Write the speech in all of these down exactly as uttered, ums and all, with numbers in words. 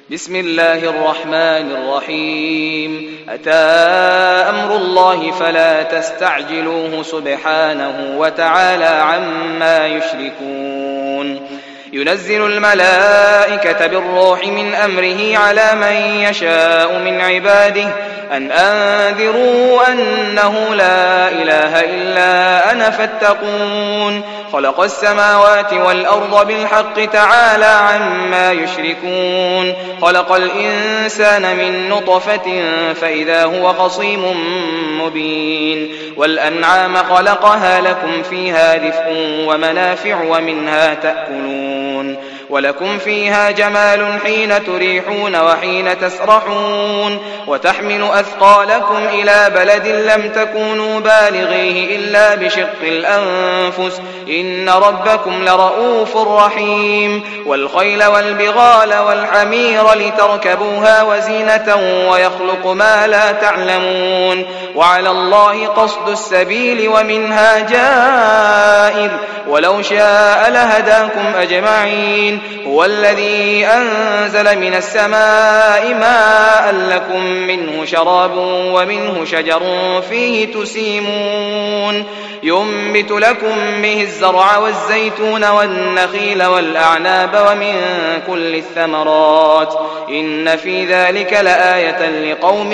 بسم الله الرحمن الرحيم أتى أمر الله فلا تستعجلوه سبحانه وتعالى عما يشركون ينزل الملائكة بالروح من أمره على من يشاء من عباده أن أنذروا أنه لا إله إلا أنا فاتقون خلق السماوات والأرض بالحق تعالى عما يشركون خلق الإنسان من نطفة فإذا هو خصيم مبين والأنعام خلقها لكم فيها دفء ومنافع ومنها تأكلون ولكم فيها جمال حين تريحون وحين تسرحون وتحمل أثقالكم إلى بلد لم تكونوا بالغيه إلا بشق الأنفس إن ربكم لرؤوف رحيم والخيل والبغال والحمير لتركبوها وزينة ويخلق ما لا تعلمون وعلى الله قصد السبيل ومنها جائر ولو شاء لهداكم أجمعين هو الذي أنزل من السماء ماء لكم منه شراب ومنه شجر فيه تسيمون ينبت لكم به الزرع والزيتون والنخيل والأعناب ومن كل الثمرات إن في ذلك لآية لقوم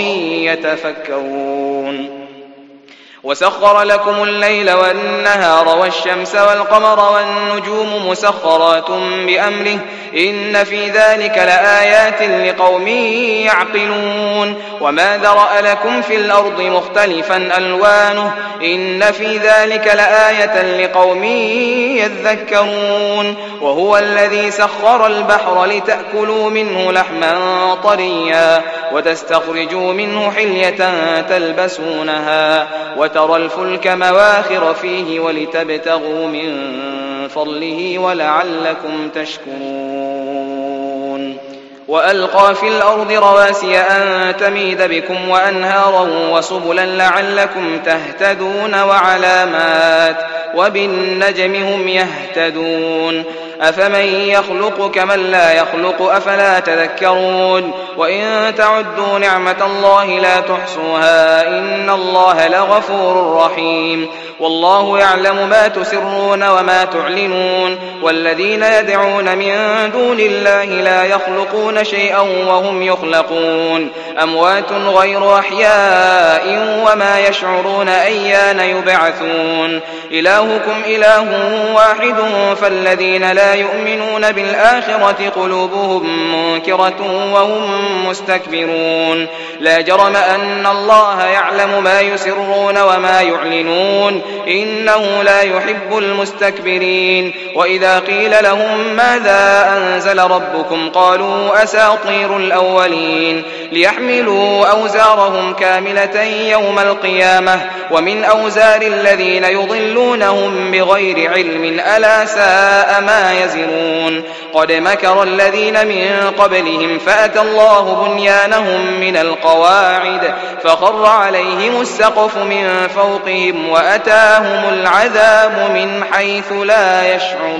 يتفكرون وسخر لكم الليل والنهار والشمس والقمر والنجوم مسخرات بأمره إن في ذلك لآيات لقوم يعقلون وما ذرأ لكم في الأرض مختلفا ألوانه إن في ذلك لآية لقوم يذكرون وهو الذي سخر البحر لتأكلوا منه لحما طريا وتستخرجوا منه حلية تلبسونها وترى الفلك مواخر فيه ولتبتغوا من فضله ولعلكم تشكرون وألقى في الأرض رواسي أن تميد بكم وأنهارا وسبلا لعلكم تهتدون وعلامات وبالنجم هم يهتدون أفمن يخلق كمن لا يخلق أفلا تذكرون وإن تعدوا نعمة الله لا تحصوها إن الله لغفور رحيم والله يعلم ما تسرون وما تعلنون والذين يدعون من دون الله لا يخلقون شيئا وهم يخلقون أموات غير أحياء وما يشعرون أيان يبعثون إلهكم إله واحد فالذين لا يؤمنون بالآخرة قلوبهم منكرة وهم مستكبرون لا جرم أن الله يعلم ما يسرون وما يعلنون إنه لا يحب المستكبرين وإذا قيل لهم ماذا أنزل ربكم قالوا أساطير الأولين ليحملوا أوزارهم كاملة يوم القيامة ومن أوزار الذين يضلونهم بغير علم ألا ساء ما يزرون قد مكر الذين من قبلهم فأتى الله بنيانهم من القواعد فخر عليهم السقف من فوقهم وأتاهم العذاب من حيث لا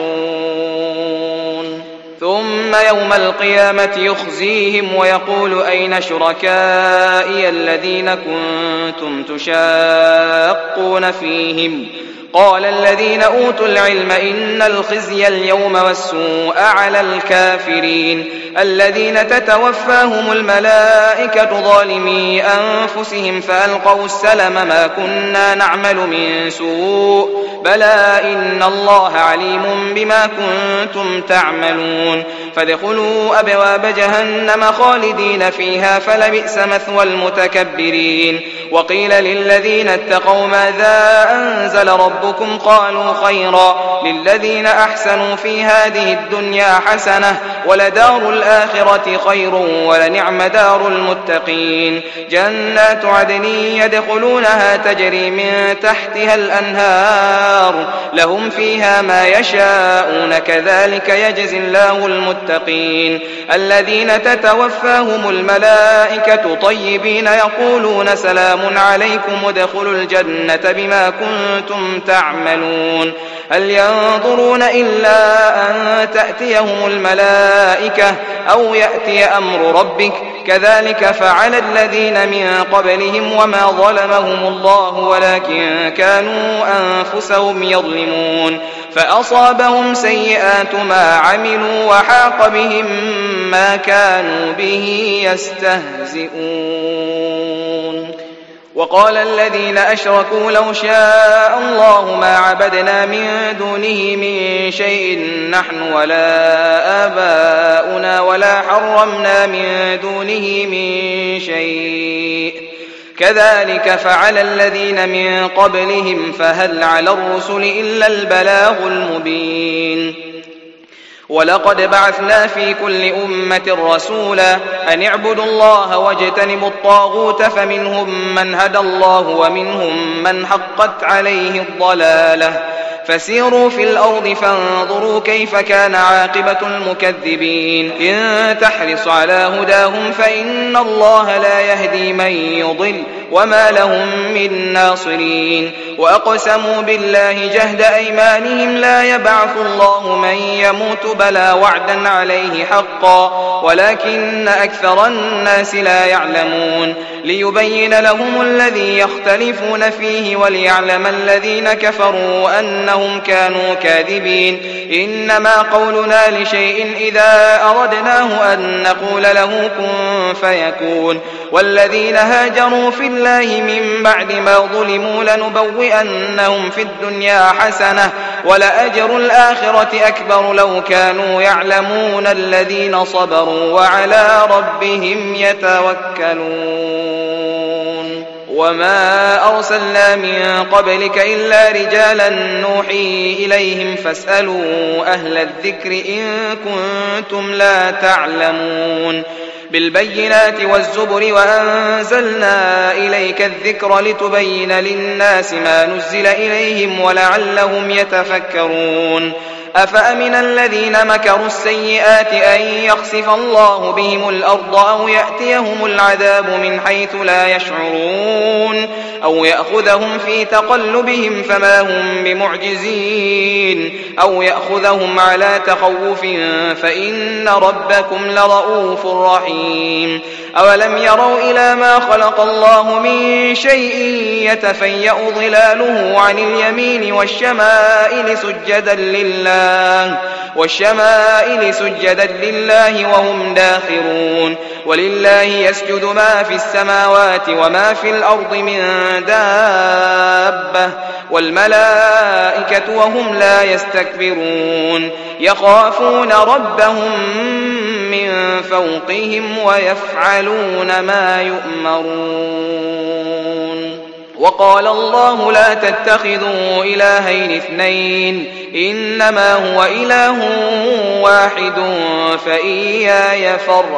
يشعرون ثم يوم القيامة يخزيهم ويقول أين شركائي الذين كنتم تشاقون فيهم قال الذين أوتوا العلم إن الخزي اليوم والسوء على الكافرين الذين تتوفاهم الملائكة ظالمي أنفسهم فألقوا السلم ما كنا نعمل من سوء بلى إن الله عليم بما كنتم تعملون فادخلوا أبواب جهنم خالدين فيها فلبئس مثوى المتكبرين وقيل للذين اتقوا ماذا أنزل ربكم قالوا خيرا للذين أحسنوا في هذه الدنيا حسنة ولدار الآخرة خير ولنعم دار المتقين جنات عدن يدخلونها تجري من تحتها الأنهار لهم فيها ما يشاءون كذلك يجزي الله المتقين الذين تتوفاهم الملائكة طيبين يقولون سلام عليكم ادخلوا الجنة بما كنتم تعملون هل ينظرون إلا أن تأتيهم الملائكة الملائكة أو يأتي أمر ربك كذلك فعل الذين من قبلهم وما ظلمهم الله ولكن كانوا أنفسهم يظلمون فأصابهم سيئات ما عملوا وحاق بهم ما كانوا به يستهزئون. وقال الذين أشركوا لو شاء الله ما عبدنا من دونه من شيء نحن ولا آباؤنا ولا حرمنا من دونه من شيء كذلك فعل الذين من قبلهم فهل على الرسل إلا البلاغ المبين. ولقد بعثنا في كل أمة رسولا أن اعبدوا الله واجتنبوا الطاغوت فمنهم من هدى الله ومنهم من حقت عليه الضلالة فسيروا في الأرض فانظروا كيف كان عاقبة المكذبين. إن تحرص على هداهم فإن الله لا يهدي من يضل وما لهم من ناصرين. وأقسموا بالله جهد أيمانهم لا يبعث الله من يموت بلى وعدا عليه حقا ولكن أكثر الناس لا يعلمون. ليبين لهم الذي يختلفون فيه وليعلم الذين كفروا أنهم كانوا كاذبين. إنما قولنا لشيء إذا أردناه أن نقول له كن فيكون. والذين هاجروا في الله من بعد ما ظلموا لنبوئنهم في الدنيا حسنة ولأجر الآخرة أكبر لو كانوا يعلمون. الذين صبروا وعلى ربهم يتوكلون. وما أرسلنا من قبلك إلا رجالا نوحي إليهم فاسألوا أهل الذكر إن كنتم لا تعلمون. بالبينات والزبر وأنزلنا إليك الذكر لتبين للناس ما نزل إليهم ولعلهم يتفكرون. أفأمن الذين مكروا السيئات أن يخسف الله بهم الأرض أو يأتيهم العذاب من حيث لا يشعرون أو يأخذهم في تقلبهم فما هم بمعجزين أو يأخذهم على تخوف فإن ربكم لرؤوف رحيم. أولم يروا إلى ما خلق الله من شيء يتفيأ ظلاله عن اليمين والشمائل سجدا لله والشمائل سجدا لله وهم داخرون. ولله يسجد ما في السماوات وما في الأرض من دابة والملائكة وهم لا يستكبرون. يخافون ربهم من فوقهم ويفعلون ما يؤمرون. وقال الله لا تتخذوا إلهين اثنين إنما هو إله واحد فإياي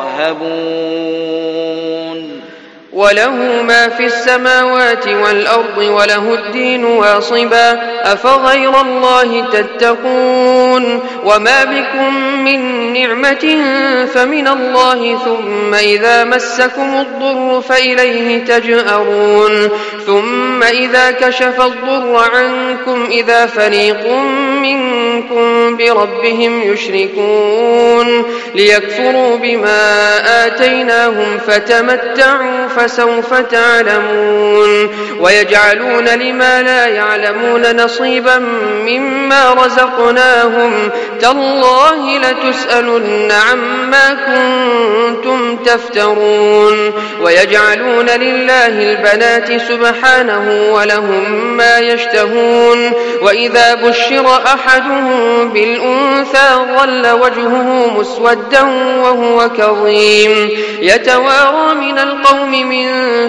فارهبون. وله ما في السماوات والأرض وله الدين واصبا أفغير الله تتقون. وما بكم من نعمة فمن الله ثم إذا مسكم الضر فإليه تجأرون. ثم إذا كشف الضر عنكم إذا فريق منكم بربهم يشركون ليكفروا بما آتيناهم فتمتعوا فسوف تعلمون. ويجعلون لما لا يعلمون نصيبا مما رزقناهم تالله لتسألن عما كنتم تفترون. ويجعلون لله البنات سبحانه ولهم ما يشتهون. وإذا بشر أحدهم بالأنثى ظل وجهه مسودا وهو كظيم يتوارى من القوم من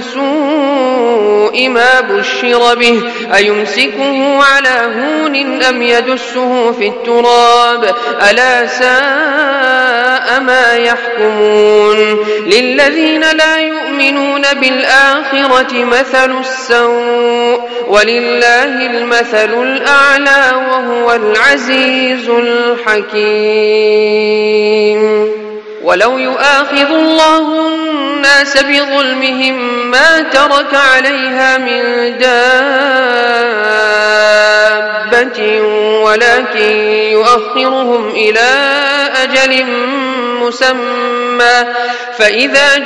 سوء ما بشر به أيمسكه على هون أم يدسه في التراب ألا ساء ما يحكمون. للذين لا يؤمنون بالآخرة مثل السوء ولله المثل الأعلى وهو العزيز الحكيم. ولو يؤاخذ الله الناس بظلمهم ما ترك عليها من دابة دابة ولكن يؤخرهم إلى أجل مسمى فإذا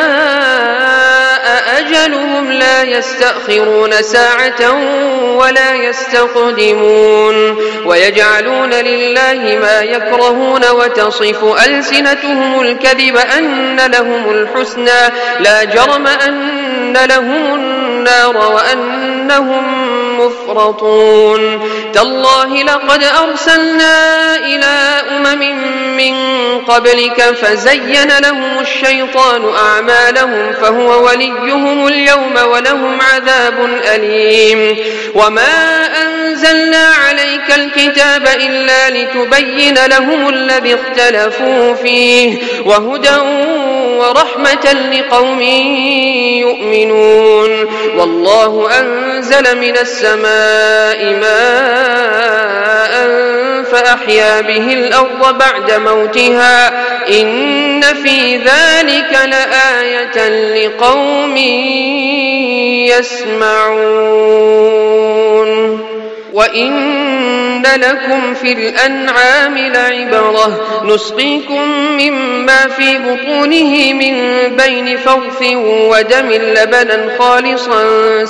جاء أجلهم لا يستأخرون ساعة ولا يستقدمون ويجعلون لله ما يكرهون وتصف ألسنتهم الكذب أن لهم الحسنى لا جرم أن لهم النار وأنهم مفرطون تالله لقد أرسلنا إلى أمم من قبلك فزين لهم الشيطان أعمالهم فهو وليهم اليوم ولهم عذاب أليم وما أنزلنا عليك الكتاب إلا لتبين لهم الذي اختلفوا فيه وهدى ورحمة لقوم يؤمنون والله أنزل من السماء ماء فأحيا به الأرض بعد موتها إن في ذلك لآية لقوم يسمعون وإن لكم في الأنعام لعبرة نسقيكم مما في بطونه من بين فرث ودم لبنا خالصا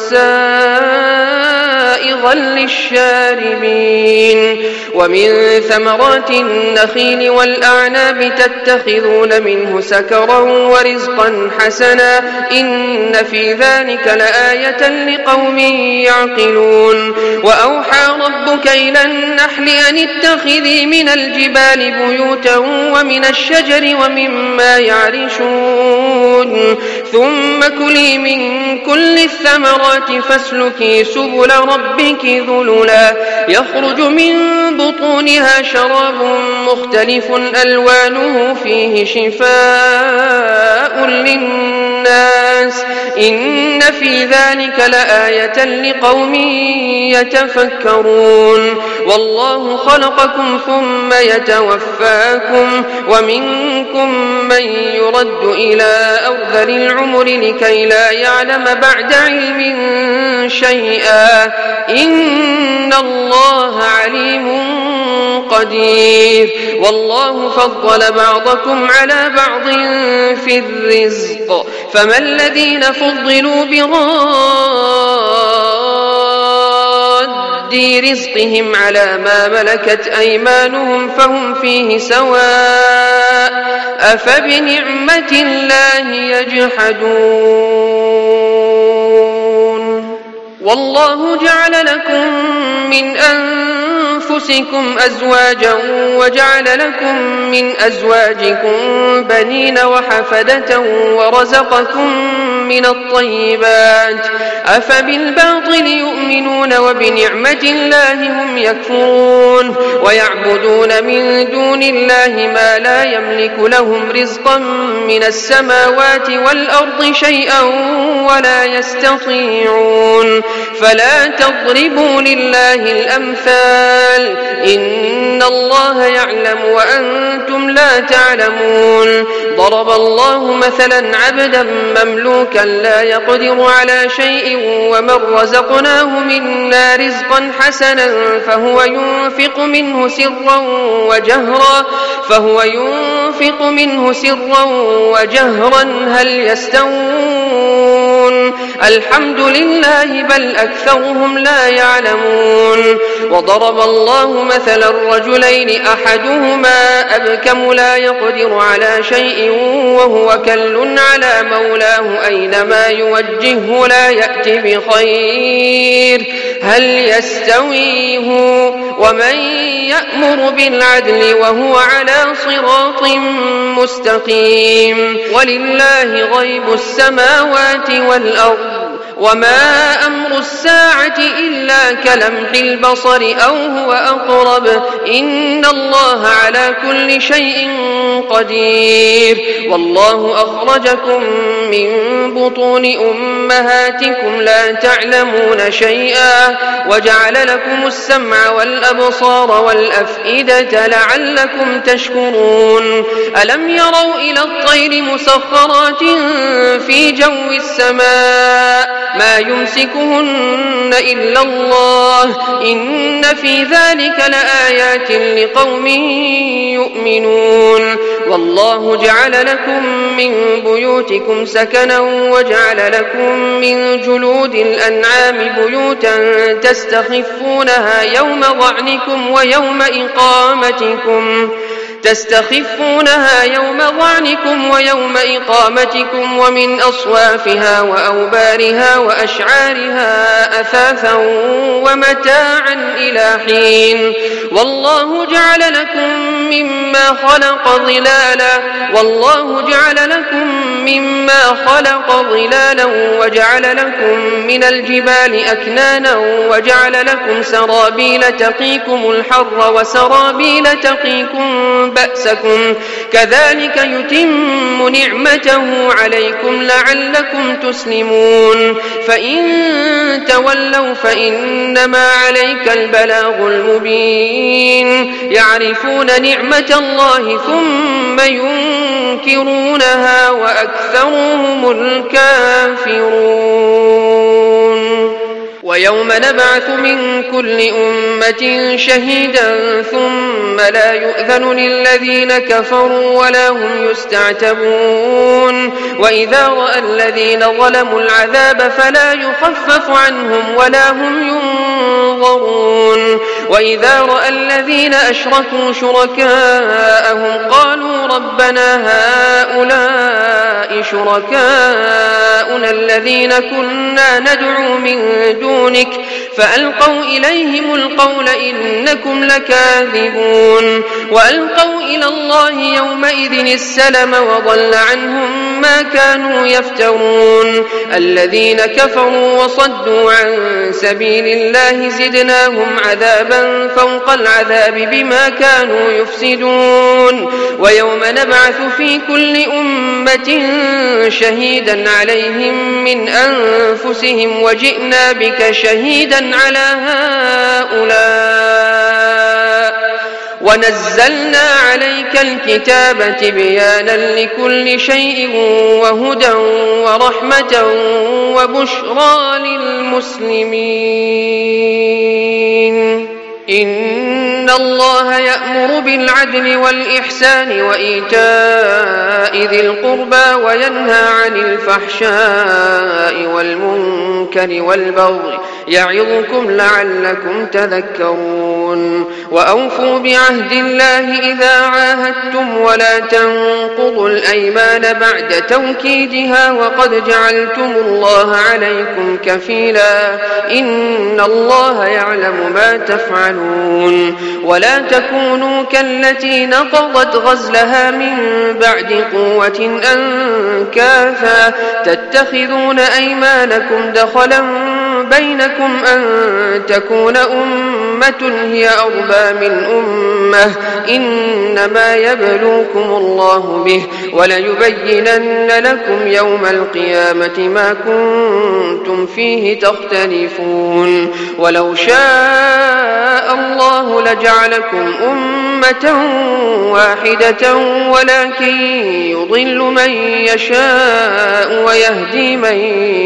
سائغا للشاربين ومن ثمرات النخيل والأعناب تتخذون منه سكرا ورزقا حسنا إن في ذلك لآية لقوم يعقلون وأوحى ربك إلى النحل أن اتخذي من الجبال بيوتا ومن الشجر ومما يعرشون ثم كلي من كل الثمرات فاسلكي سبل ربك ذللا يخرج من بطونها شراب مختلف ألوانه فيه شفاء للناس إن في ذلك لآية لقوم يتفكرون والله خلقكم ثم يتوفاكم ومنكم من يرد إلى أرذل العمر لكي لا يعلم بعد علم شيئا إن الله عليم قدير والله فضل بعضكم على بعض في الرزق فما الذين فضلوا براد رزقهم على ما ملكت أيمانهم فهم فيه سواء أفبنعمة الله يجحدون والله جعل لكم من أنفسكم أزواجا وجعل لكم من أزواجكم بنين وحفدة ورزقكم من الطيبات أفبالباطل يؤمنون وبنعمة الله هم يكفرون ويعبدون من دون الله ما لا يملك لهم رزقا من السماوات والأرض شيئا ولا يستطيعون فلا تضربوا لله الأمثال إن الله يعلم وأنتم لا تعلمون ضرب الله مثلا عبدا مملوكا لا يقدر على شيء ومن رزقناه منا رزقا حسنا فهو ينفق منه سرا وجهرا فهو ينفق منه سرا وجهرا هل يستوون الحمد لله بل أكثرهم لا يعلمون وضرب الله مثلا الرجلين أحدهما أبكم لا يقدر على شيء وهو كل على مولاه أينما يوجهه لا يأتي بخير هل يستوي هو ومن يأمر بالعدل وهو على صراط مستقيم ولله غيب السماوات والأرض وما أمر الساعة إلا كلمح البصر أو هو أقرب إن الله على كل شيء قدير والله أخرجكم من بطون أمهاتكم لا تعلمون شيئا وجعل لكم السمع والأبصار والأفئدة لعلكم تشكرون ألم يروا إلى الطير مسخرات في جو السماء ما يمسكهن إلا الله إن في ذلك لآيات لقوم يؤمنون والله جعل لكم من بيوتكم سكنا وجعل لكم من جلود الأنعام بيوتا تستخفونها يوم ظعنكم ويوم إقامتكم تستخفونها يوم ظعنكم ويوم إقامتكم ومن أصوافها وأوبارها وأشعارها أثاثا ومتاعا إلى حين والله جعل لكم مما خلق ظلالا والله جعل لكم مما خلق ظلالا وجعل لكم من الجبال أكنانا وجعل لكم سرابيل تقيكم الحر وسرابيل تقيكم بأسكم كذلك يتم نعمته عليكم لعلكم تسلمون فإن تولوا فإنما عليك البلاغ المبين يعرفون نعمة الله ثم ينكرونها وأكثرهم الكافرون ويوم نبعث من كل أمة شهيدا ثم لا يؤذن للذين كفروا ولا هم يستعتبون وإذا رأى الذين ظلموا العذاب فلا يخفف عنهم ولا هم ينظرون وإذا رأى الذين أشركوا شركاءهم قالوا ربنا هؤلاء شركاؤنا الذين كنا ندعو من دونك فألقوا إليهم القول إنكم لكاذبون وألقوا إلى الله يومئذ السلم وضل عنهم ما كانوا يفترون الذين كفروا وصدوا عن سبيل الله زدناهم عذابا فوق العذاب بما كانوا يفسدون ويوم نبعث في كل أمة شهيدا عليهم من أنفسهم وجئنا بك شهيدا على هؤلاء ونزلنا عليك الكتاب تبيانا لكل شيء وهدى ورحمة وبشرى للمسلمين إن الله يأمر بالعدل والإحسان وإيتاء ذي القربى وينهى عن الفحشاء والمنكر والبغي يعظكم لعلكم تذكرون وأوفوا بعهد الله إذا عاهدتم ولا تنقضوا الأيمان بعد توكيدها وقد جعلتم الله عليكم كفيلا إن الله يعلم ما تفعلون ولا تكونوا كالتي نقضت غزلها من بعد قوة أنكاثا تتخذون أيمانكم دخلا بينكم أن تكون أمة هي أربى من أمة إنما يبلوكم الله به وليبينن لكم يوم القيامة ما كنتم فيه تختلفون ولو شاء الله لجعلكم أمة واحدة ولكن يضل من يشاء ويهدي من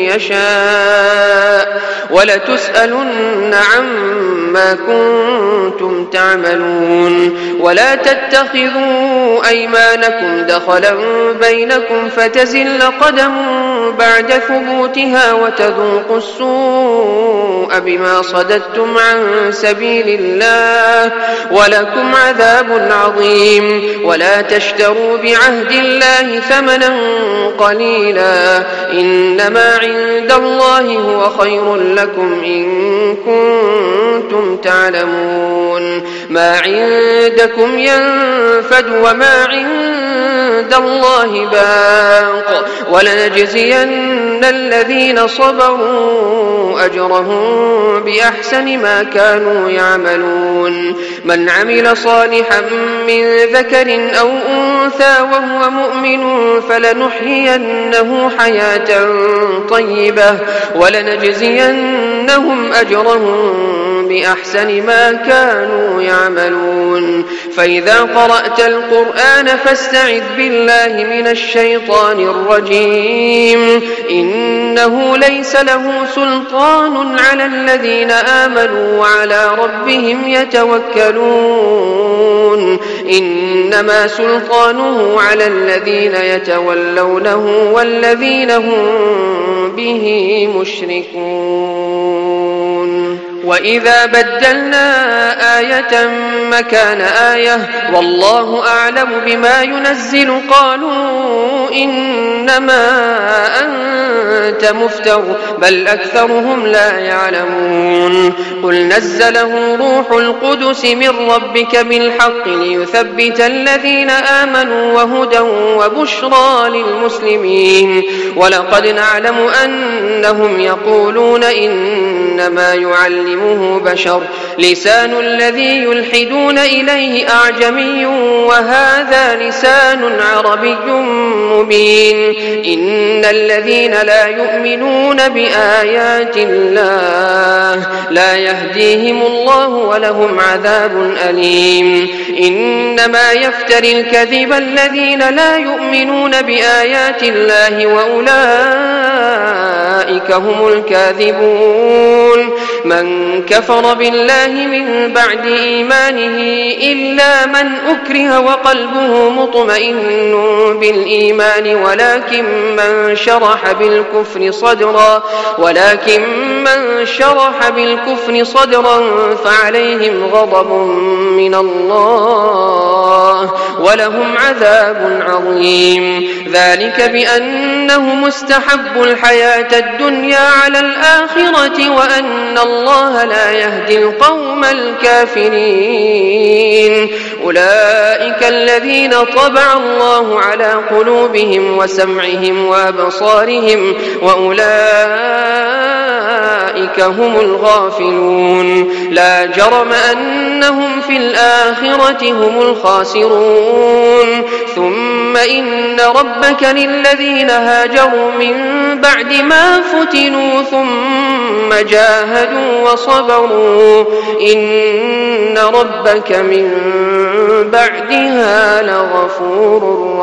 يشاء ولتسألن عما كنتم تعملون ولا تتخذوا أيمانكم دخلا بينكم فتزل قدم بعد ثبوتها وتذوقوا السوء بما صددتم عن سبيل الله ولكم عذاب عظيم ولا تشتروا بعهد الله ثمنا قليلا إنما عند الله هو خير لكم إن كنتم تعلمون ما عندكم ينفد وما عند الله باق ولنجزين الذين صبروا أجرهم بأحسن ما كانوا يعملون من عمل صالحا من ذكر أو أنثى وهو مؤمن فلنحيينه حياة طيبة ولنجزينهم أجرهم بأحسن ما كانوا يعملون. فإذا قرأت القرآن فاستعذ بالله من الشيطان الرجيم. إنه ليس له سلطان على الذين آمنوا وعلى ربهم يتوكلون. إنما سلطانه على الذين يتولونه والذين هم به مشركون. وإذا بدلنا آية مكان آية والله أعلم بما ينزل قالوا إنما أنت مفتر بل أكثرهم لا يعلمون. قل نزله روح القدس من ربك بالحق ليثبت الذين آمنوا وهدى وبشرى للمسلمين. ولقد نعلم أنهم يقولون إنما يعلمون بشر لسان الذي يلحدون إليه أعجمي وهذا لسان عربي مبين. إن الذين لا يؤمنون بآيات الله لا يهديهم الله ولهم عذاب أليم. إنما يفتري الكذب الذين لا يؤمنون بآيات الله وأولئك هم الكاذبون. من كفر بالله من بعد إيمانه إلا من أكره وقلبه مطمئن بالإيمان ولكن من شرح بالكفر صدرا ولكن من شرح بالكفر صدرا فعليهم غضب من الله ولهم عذاب عظيم. ذلك بأنهم استحبوا الحياة الدنيا على الآخرة وأن الله لا يهدي القوم الكافرين. أولئك الذين طبع الله على قلوبهم وسمعهم وأبصارهم وأولئك هم الغافلون. لا جرم أنهم في الآخرة هم الخاسرون. ثم إن ربك للذين هاجروا من بعد ما فتنوا ثم جاهدوا وصبروا إن ربك من بعدها لغفور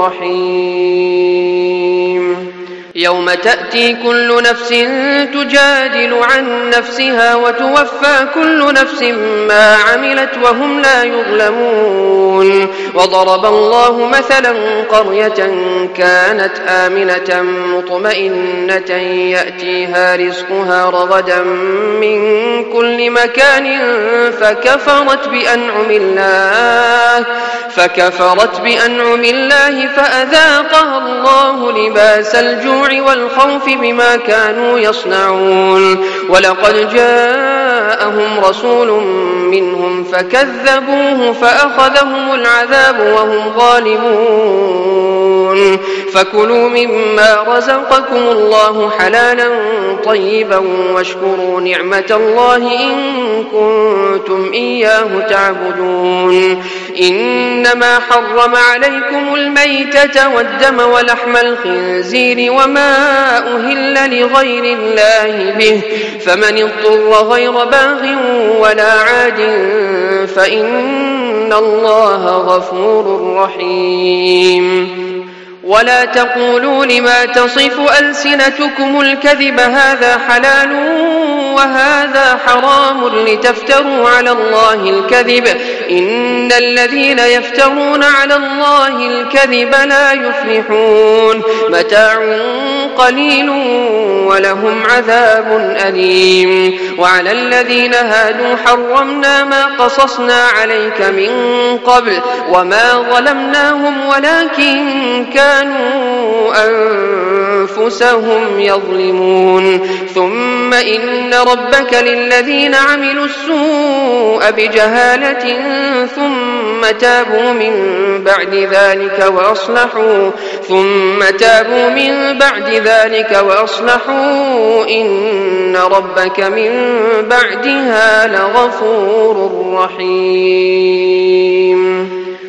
رحيم. يوم تأتي كل نفس تجادل عن نفسها وتوفى كل نفس ما عملت وهم لا يظلمون. وضرب الله مثلا قرية كانت آمنة مطمئنة يأتيها رزقها رغدا من كل مكان فكفرت بأنعم الله فكفرت بأنعم الله فأذاقها الله لباس الجوع والخوف بما كانوا يصنعون. ولقد جاءهم رسول منهم فكذبوه فأخذهم العذاب وهم ظالمون. فكلوا مما رزقكم الله حلالا طيبا واشكروا نعمة الله إن كنتم إياه تعبدون. إنما حرم عليكم الميتة والدم ولحم الخنزير وما أهل لغير الله به فمن اضطر غير باغ ولا عاد فإن الله غفور رحيم. ولا تقولوا لما تصف ألسنتكم الكذب هذا حلال وهذا حرام لتفتروا على الله الكذب إن الذين يفترون على الله الكذب لا يفلحون. متاع قليل ولهم عذاب أليم. وعلى الذين هادوا حرمنا ما قصصنا عليك من قبل وما ظلمناهم ولكن كانوا أنفسهم يظلمون. ثم إن ربك للذين عملوا السوء بجهالة ثم تابوا من بعد ذلك وأصلحوا ثم تابوا من بعد ذلك وأصلحوا إن ربك من بعدها لغفور رحيم.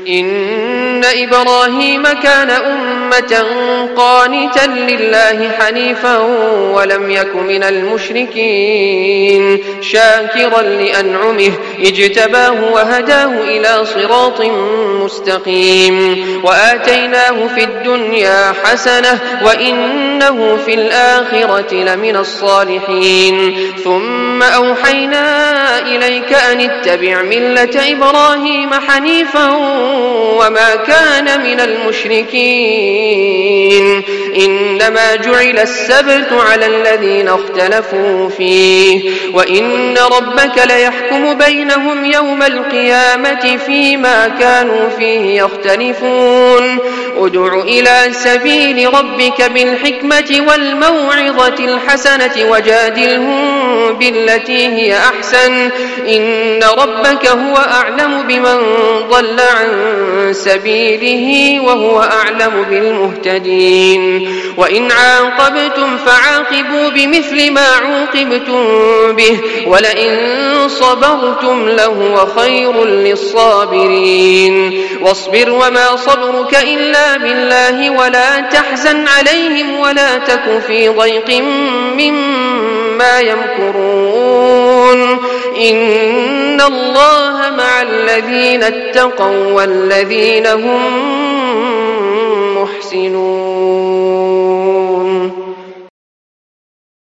إن إبراهيم كان أمة قانتا لله حنيفا ولم يك من المشركين شاكرا لأنعمه اجتباه وهداه إلى صراط مستقيم وآتيناه في الدنيا حسنة وإنه في الآخرة لمن الصالحين ثم أوحينا إليك أن اتبع ملة إبراهيم حنيفا وما كان من المشركين إنما جعل السبت على الذين اختلفوا فيه وإن ربك ليحكم بينهم يوم القيامة فيما كانوا فيه يختلفون ادع إلى سبيل ربك بالحكمة والموعظة الحسنة وجادلهم بالتي هي أحسن إن ربك هو أعلم بمن ضل عن سبيله وهو أعلم بالمهتدين وإن عاقبتم فعاقبوا بمثل ما عوقبتم به ولئن صبرتم لهو خير للصابرين واصبر وما صبرك إلا بالله ولا تحزن عليهم ولا تك في ضيق مما يمكرون إن الله مع الذين اتقوا والذين هم محسنون.